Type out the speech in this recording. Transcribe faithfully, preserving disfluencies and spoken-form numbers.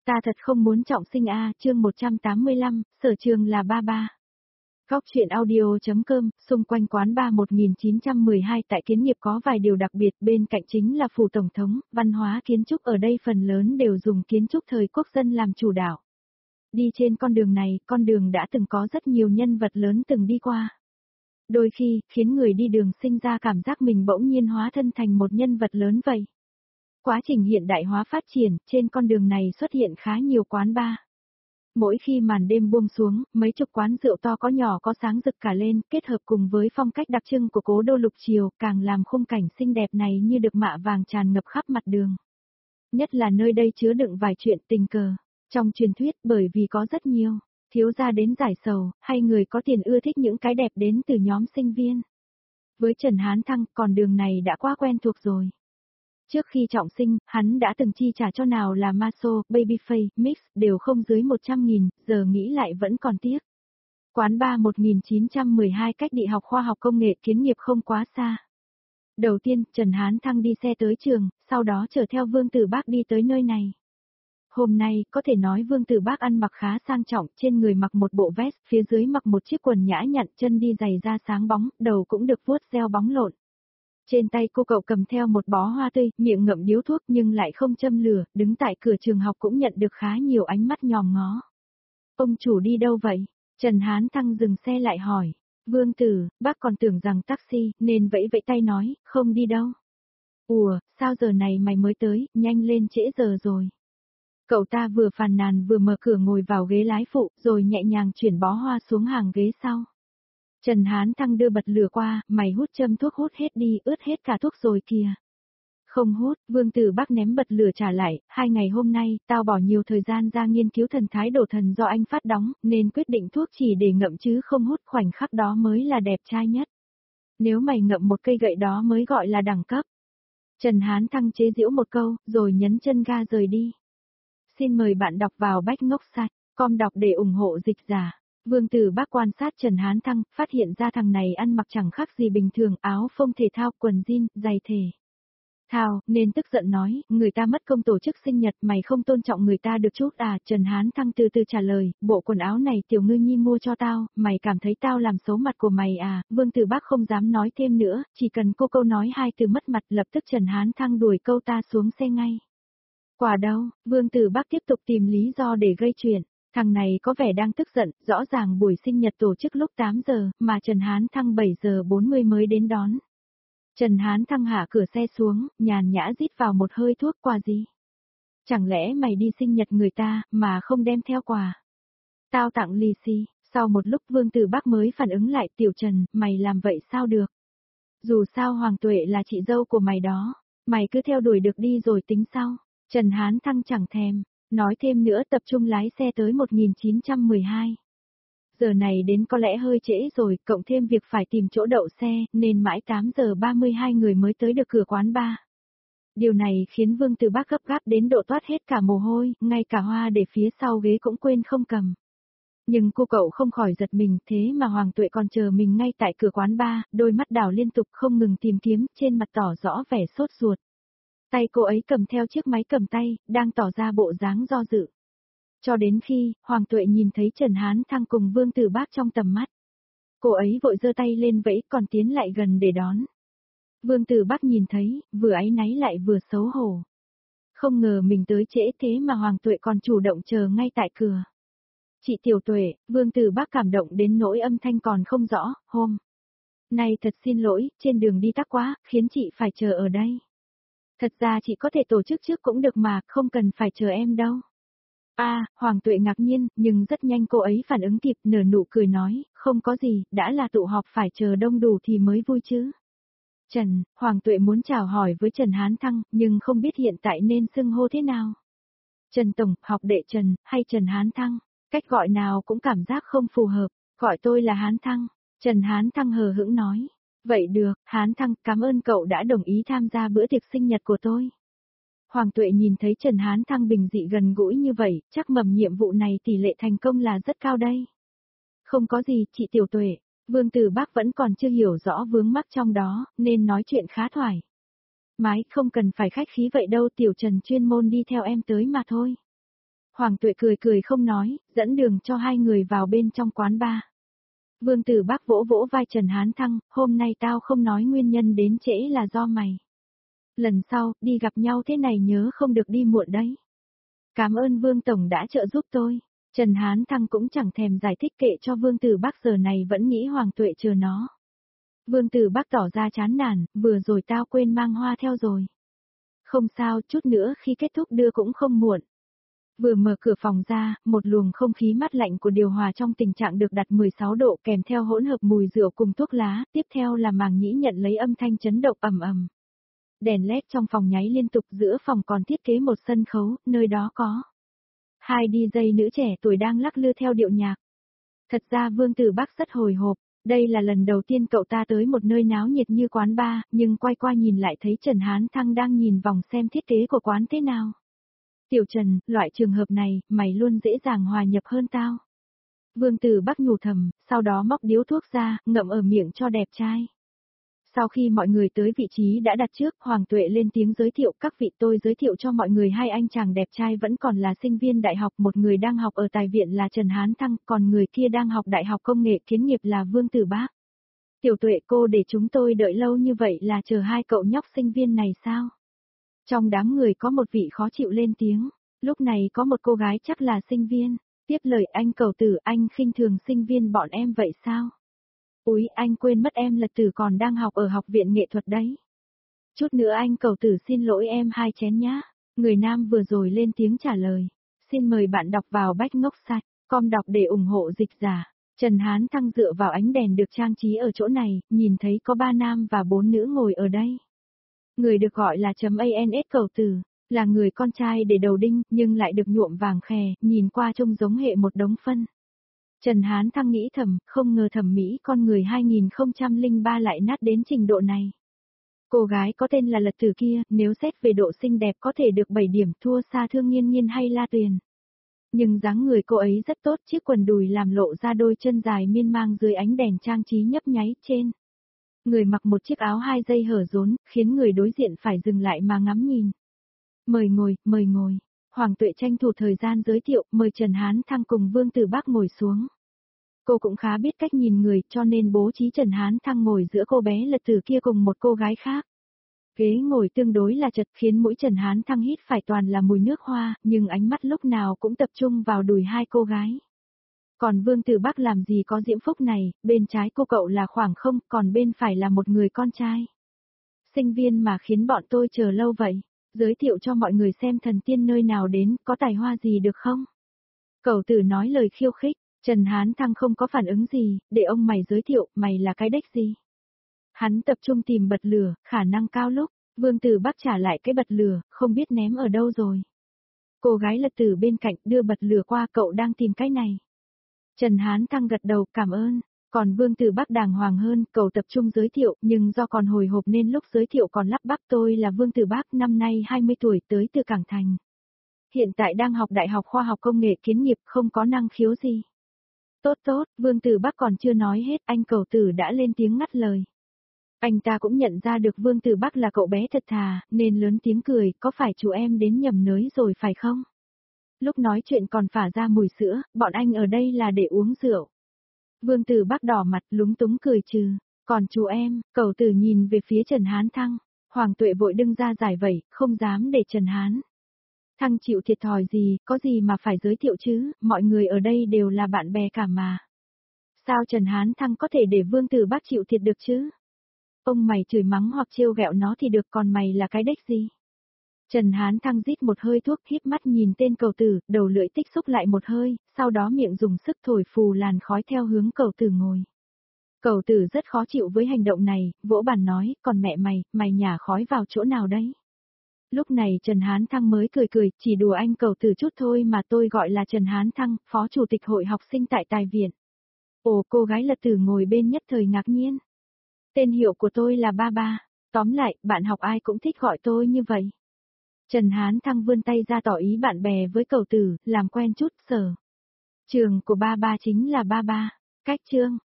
Ta thật không muốn trọng sinh a, chương một trăm tám mươi lăm, sở trường là ba ba. Góc truyện audio.com, xung quanh quán bar một nghìn chín trăm mười hai tại Kiến Nghiệp có vài điều đặc biệt, bên cạnh chính là phủ tổng thống, văn hóa kiến trúc ở đây phần lớn đều dùng kiến trúc thời quốc dân làm chủ đạo. Đi trên con đường này, con đường đã từng có rất nhiều nhân vật lớn từng đi qua. Đôi khi, khiến người đi đường sinh ra cảm giác mình bỗng nhiên hóa thân thành một nhân vật lớn vậy. Quá trình hiện đại hóa phát triển, trên con đường này xuất hiện khá nhiều quán bar. Mỗi khi màn đêm buông xuống, mấy chục quán rượu to có nhỏ có sáng rực cả lên, kết hợp cùng với phong cách đặc trưng của cố đô lục triều, càng làm khung cảnh xinh đẹp này như được mạ vàng tràn ngập khắp mặt đường. Nhất là nơi đây chứa đựng vài chuyện tình cờ. Trong truyền thuyết, bởi vì có rất nhiều thiếu gia đến giải sầu, hay người có tiền ưa thích những cái đẹp đến từ nhóm sinh viên. Với Trần Hán Thăng, con đường này đã quá quen thuộc rồi. Trước khi trọng sinh, hắn đã từng chi trả cho nào là Maso, Babyface, Mix, đều không dưới một trăm nghìn, giờ nghĩ lại vẫn còn tiếc. Quán bar một nghìn chín trăm mười hai cách Đại học Khoa học Công nghệ Kiến Nghiệp không quá xa. Đầu tiên, Trần Hán Thăng đi xe tới trường, sau đó chở theo Vương Tử Bác đi tới nơi này. Hôm nay, có thể nói Vương Tử Bác ăn mặc khá sang trọng, trên người mặc một bộ vest, phía dưới mặc một chiếc quần nhã nhặn, chân đi giày da sáng bóng, đầu cũng được vuốt gel bóng lộn. Trên tay cô cậu cầm theo một bó hoa tươi, miệng ngậm điếu thuốc nhưng lại không châm lửa, đứng tại cửa trường học cũng nhận được khá nhiều ánh mắt nhòm ngó. Ông chủ đi đâu vậy? Trần Hán Thăng dừng xe lại hỏi. Vương Tử, bác còn tưởng rằng taxi, nên vẫy vẫy tay nói, không đi đâu. Ủa, sao giờ này mày mới tới, nhanh lên trễ giờ rồi. Cậu ta vừa phàn nàn vừa mở cửa ngồi vào ghế lái phụ, rồi nhẹ nhàng chuyển bó hoa xuống hàng ghế sau. Trần Hán Thăng đưa bật lửa qua, mày hút châm thuốc hút hết đi, ướt hết cả thuốc rồi kìa. Không hút, Vương Tử Bác ném bật lửa trả lại, hai ngày hôm nay, tao bỏ nhiều thời gian ra nghiên cứu thần thái đổ thần do anh phát đóng, nên quyết định thuốc chỉ để ngậm chứ không hút, khoảnh khắc đó mới là đẹp trai nhất. Nếu mày ngậm một cây gậy đó mới gọi là đẳng cấp. Trần Hán Thăng chế giễu một câu, rồi nhấn chân ga rời đi. Xin mời bạn đọc vào bách ngốc site com đọc để ủng hộ dịch giả. Vương Tử Bác quan sát Trần Hán Thăng, phát hiện ra thằng này ăn mặc chẳng khác gì bình thường, áo phông thể thao, quần jean, giày thể thao, nên tức giận nói, người ta mất công tổ chức sinh nhật, mày không tôn trọng người ta được chút à? Trần Hán Thăng từ từ trả lời, bộ quần áo này Tiểu Ngư Nhi mua cho tao, mày cảm thấy tao làm xấu mặt của mày à? Vương Tử Bác không dám nói thêm nữa, chỉ cần cô câu nói hai từ mất mặt, lập tức Trần Hán Thăng đuổi câu ta xuống xe ngay. Quả đâu, Vương Tử Bác tiếp tục tìm lý do để gây chuyện. Thằng này có vẻ đang tức giận, rõ ràng buổi sinh nhật tổ chức lúc tám giờ, mà Trần Hán Thăng bảy giờ bốn mươi mới đến đón. Trần Hán Thăng hạ cửa xe xuống, nhàn nhã rít vào một hơi thuốc. Quà gì? Chẳng lẽ mày đi sinh nhật người ta, mà không đem theo quà? Tao tặng lì xì. Sau một lúc Vương Tử Bác mới phản ứng lại, Tiểu Trần, mày làm vậy sao được? Dù sao Hoàng Tuệ là chị dâu của mày đó, mày cứ theo đuổi được đi rồi tính sau. Trần Hán Thăng chẳng thèm nói thêm nữa, tập trung lái xe tới một nghìn chín trăm mười hai. Giờ này đến có lẽ hơi trễ rồi, cộng thêm việc phải tìm chỗ đậu xe, nên mãi tám giờ ba mươi hai người mới tới được cửa quán bar. Điều này khiến Vương Tử Bác gấp gáp đến độ toát hết cả mồ hôi, ngay cả hoa để phía sau ghế cũng quên không cầm. Nhưng cô cậu không khỏi giật mình, thế mà Hoàng Tuệ còn chờ mình ngay tại cửa quán bar, đôi mắt đảo liên tục không ngừng tìm kiếm, trên mặt tỏ rõ vẻ sốt ruột. Tay cô ấy cầm theo chiếc máy cầm tay, đang tỏ ra bộ dáng do dự. Cho đến khi, Hoàng Tuệ nhìn thấy Trần Hán Thăng cùng Vương Tử Bác trong tầm mắt. Cô ấy vội giơ tay lên vẫy, còn tiến lại gần để đón. Vương Tử Bác nhìn thấy, vừa áy náy lại vừa xấu hổ. Không ngờ mình tới trễ thế mà Hoàng Tuệ còn chủ động chờ ngay tại cửa. Chị Tiểu Tuệ, Vương Tử Bác cảm động đến nỗi âm thanh còn không rõ, hôm nay thật xin lỗi, trên đường đi tắc quá, khiến chị phải chờ ở đây. Thật ra chị có thể tổ chức trước cũng được mà, không cần phải chờ em đâu. À, Hoàng Tuệ ngạc nhiên, nhưng rất nhanh cô ấy phản ứng kịp, nở nụ cười nói, không có gì, đã là tụ họp phải chờ đông đủ thì mới vui chứ. Trần, Hoàng Tuệ muốn chào hỏi với Trần Hán Thăng, nhưng không biết hiện tại nên xưng hô thế nào. Trần Tổng, học đệ Trần, hay Trần Hán Thăng, cách gọi nào cũng cảm giác không phù hợp, gọi tôi là Hán Thăng. Trần Hán Thăng hờ hững nói. Vậy được, Hán Thăng, cảm ơn cậu đã đồng ý tham gia bữa tiệc sinh nhật của tôi. Hoàng Tuệ nhìn thấy Trần Hán Thăng bình dị gần gũi như vậy, chắc mầm nhiệm vụ này tỷ lệ thành công là rất cao đây. Không có gì, chị Tiểu Tuệ, Vương Tử Bác vẫn còn chưa hiểu rõ vướng mắc trong đó, nên nói chuyện khá thoải mái, không cần phải khách khí vậy đâu, Tiểu Trần chuyên môn đi theo em tới mà thôi. Hoàng Tuệ cười cười không nói, dẫn đường cho hai người vào bên trong quán bar. Vương Tử Bác vỗ vỗ vai Trần Hán Thăng, hôm nay tao không nói nguyên nhân đến trễ là do mày. Lần sau, đi gặp nhau thế này nhớ không được đi muộn đấy. Cảm ơn Vương Tổng đã trợ giúp tôi. Trần Hán Thăng cũng chẳng thèm giải thích, kệ cho Vương Tử Bác, giờ này vẫn nghĩ Hoàng Tuệ chờ nó. Vương Tử Bác tỏ ra chán nản, vừa rồi tao quên mang hoa theo rồi. Không sao, chút nữa khi kết thúc đưa cũng không muộn. Vừa mở cửa phòng ra, một luồng không khí mát lạnh của điều hòa trong tình trạng được đặt mười sáu độ kèm theo hỗn hợp mùi rượu cùng thuốc lá, tiếp theo là màng nhĩ nhận lấy âm thanh chấn động ầm ầm. Đèn led trong phòng nháy liên tục, giữa phòng còn thiết kế một sân khấu, nơi đó có hai đi jây nữ trẻ tuổi đang lắc lư theo điệu nhạc. Thật ra Vương Tử Bác rất hồi hộp, đây là lần đầu tiên cậu ta tới một nơi náo nhiệt như quán bar, nhưng quay qua nhìn lại thấy Trần Hán Thăng đang nhìn vòng xem thiết kế của quán thế nào. Tiểu Trần, loại trường hợp này, mày luôn dễ dàng hòa nhập hơn tao. Vương Tử Bác nhủ thầm, sau đó móc điếu thuốc ra, ngậm ở miệng cho đẹp trai. Sau khi mọi người tới vị trí đã đặt trước, Hoàng Tuệ lên tiếng giới thiệu, các vị, tôi giới thiệu cho mọi người hai anh chàng đẹp trai vẫn còn là sinh viên đại học, một người đang học ở Tài viện là Trần Hán Thăng, còn người kia đang học Đại học Công nghệ Kiến nghiệp là Vương Tử Bác. Tiểu Tuệ cô để chúng tôi đợi lâu như vậy là chờ hai cậu nhóc sinh viên này sao? Trong đám người có một vị khó chịu lên tiếng, lúc này có một cô gái chắc là sinh viên, tiếp lời, anh Cẩu Tử, anh khinh thường sinh viên bọn em vậy sao? Úi, anh quên mất em Lật Tử còn đang học ở học viện nghệ thuật đấy. Chút nữa anh Cẩu Tử xin lỗi em hai chén nhá. Người nam vừa rồi lên tiếng trả lời. Xin mời bạn đọc vào bách ngốc site, com đọc để ủng hộ dịch giả. Trần Hán Thăng dựa vào ánh đèn được trang trí ở chỗ này, nhìn thấy có ba nam và bốn nữ ngồi ở đây. Người được gọi là chấm ans Cẩu Tử, là người con trai để đầu đinh, nhưng lại được nhuộm vàng khè, nhìn qua trông giống hệ một đống phân. Trần Hán Thăng nghĩ thầm, không ngờ thẩm mỹ con người hai không không ba lại nát đến trình độ này. Cô gái có tên là Lật Tử kia, nếu xét về độ xinh đẹp có thể được bảy điểm, thua xa Thương Nghiên Nghiên hay La Tuyền. Nhưng dáng người cô ấy rất tốt, chiếc quần đùi làm lộ ra đôi chân dài miên mang dưới ánh đèn trang trí nhấp nháy trên. Người mặc một chiếc áo hai dây hở rốn, khiến người đối diện phải dừng lại mà ngắm nhìn. Mời ngồi, mời ngồi. Hoàng Tuệ tranh thủ thời gian giới thiệu, mời Trần Hán Thăng cùng Vương Tử Bác ngồi xuống. Cô cũng khá biết cách nhìn người, cho nên bố trí Trần Hán Thăng ngồi giữa cô bé Lật Tử kia cùng một cô gái khác. Ghế ngồi tương đối là chật, khiến mũi Trần Hán Thăng hít phải toàn là mùi nước hoa, nhưng ánh mắt lúc nào cũng tập trung vào đùi hai cô gái. Còn Vương Tử Bác làm gì có diễm phúc này, bên trái cô cậu là khoảng không, còn bên phải là một người con trai. Sinh viên mà khiến bọn tôi chờ lâu vậy. Giới thiệu cho mọi người xem thần tiên nơi nào đến, có tài hoa gì được không? Cẩu Tử nói lời khiêu khích, Trần Hán Thăng không có phản ứng gì, để ông mày giới thiệu, mày là cái đếch gì? Hắn tập trung tìm bật lửa, khả năng cao lúc, Vương Tử Bác trả lại cái bật lửa, không biết ném ở đâu rồi. Cô gái Lật Tử bên cạnh đưa bật lửa qua, cậu đang tìm cái này. Trần Hán Thăng gật đầu, cảm ơn. Còn Vương Tử Bác đàng hoàng hơn, cậu tập trung giới thiệu, nhưng do còn hồi hộp nên lúc giới thiệu còn lắp bắp, tôi là Vương Tử Bác, năm nay hai mươi tuổi, tới từ Cảng Thành. Hiện tại đang học Đại học Khoa học Công nghệ Kiến nghiệp, không có năng khiếu gì. Tốt tốt, Vương Tử Bác còn chưa nói hết, anh Cẩu Tử đã lên tiếng ngắt lời. Anh ta cũng nhận ra được Vương Tử Bác là cậu bé thật thà, nên lớn tiếng cười, có phải chú em đến nhầm nơi rồi phải không? Lúc nói chuyện còn phả ra mùi sữa, bọn anh ở đây là để uống rượu. Vương Tử Bác đỏ mặt lúng túng cười trừ, còn chú em, Cẩu Tử nhìn về phía Trần Hán Thăng, Hoàng Tuệ vội đứng ra giải vẩy, không dám để Trần Hán Thăng chịu thiệt thòi gì, có gì mà phải giới thiệu chứ, mọi người ở đây đều là bạn bè cả mà. Sao Trần Hán Thăng có thể để Vương Tử Bác chịu thiệt được chứ? Ông mày chửi mắng hoặc trêu ghẹo nó thì được, còn mày là cái đếch gì? Trần Hán Thăng rít một hơi thuốc, híp mắt nhìn tên Cẩu Tử, đầu lưỡi tích xúc lại một hơi, sau đó miệng dùng sức thổi phù làn khói theo hướng Cẩu Tử ngồi. Cẩu Tử rất khó chịu với hành động này, vỗ bàn nói, còn mẹ mày, mày nhả khói vào chỗ nào đấy? Lúc này Trần Hán Thăng mới cười cười, chỉ đùa anh Cẩu Tử chút thôi mà, tôi gọi là Trần Hán Thăng, phó chủ tịch hội học sinh tại Tài viện. Ồ, cô gái Lật Tử ngồi bên nhất thời ngạc nhiên. Tên hiệu của tôi là Ba Ba, tóm lại, bạn học ai cũng thích gọi tôi như vậy. Trần Hán Thăng vươn tay ra tỏ ý bạn bè với Cẩu Tử, làm quen chút, sở. Trường của Ba Ba chính là Ba Ba, cách chương.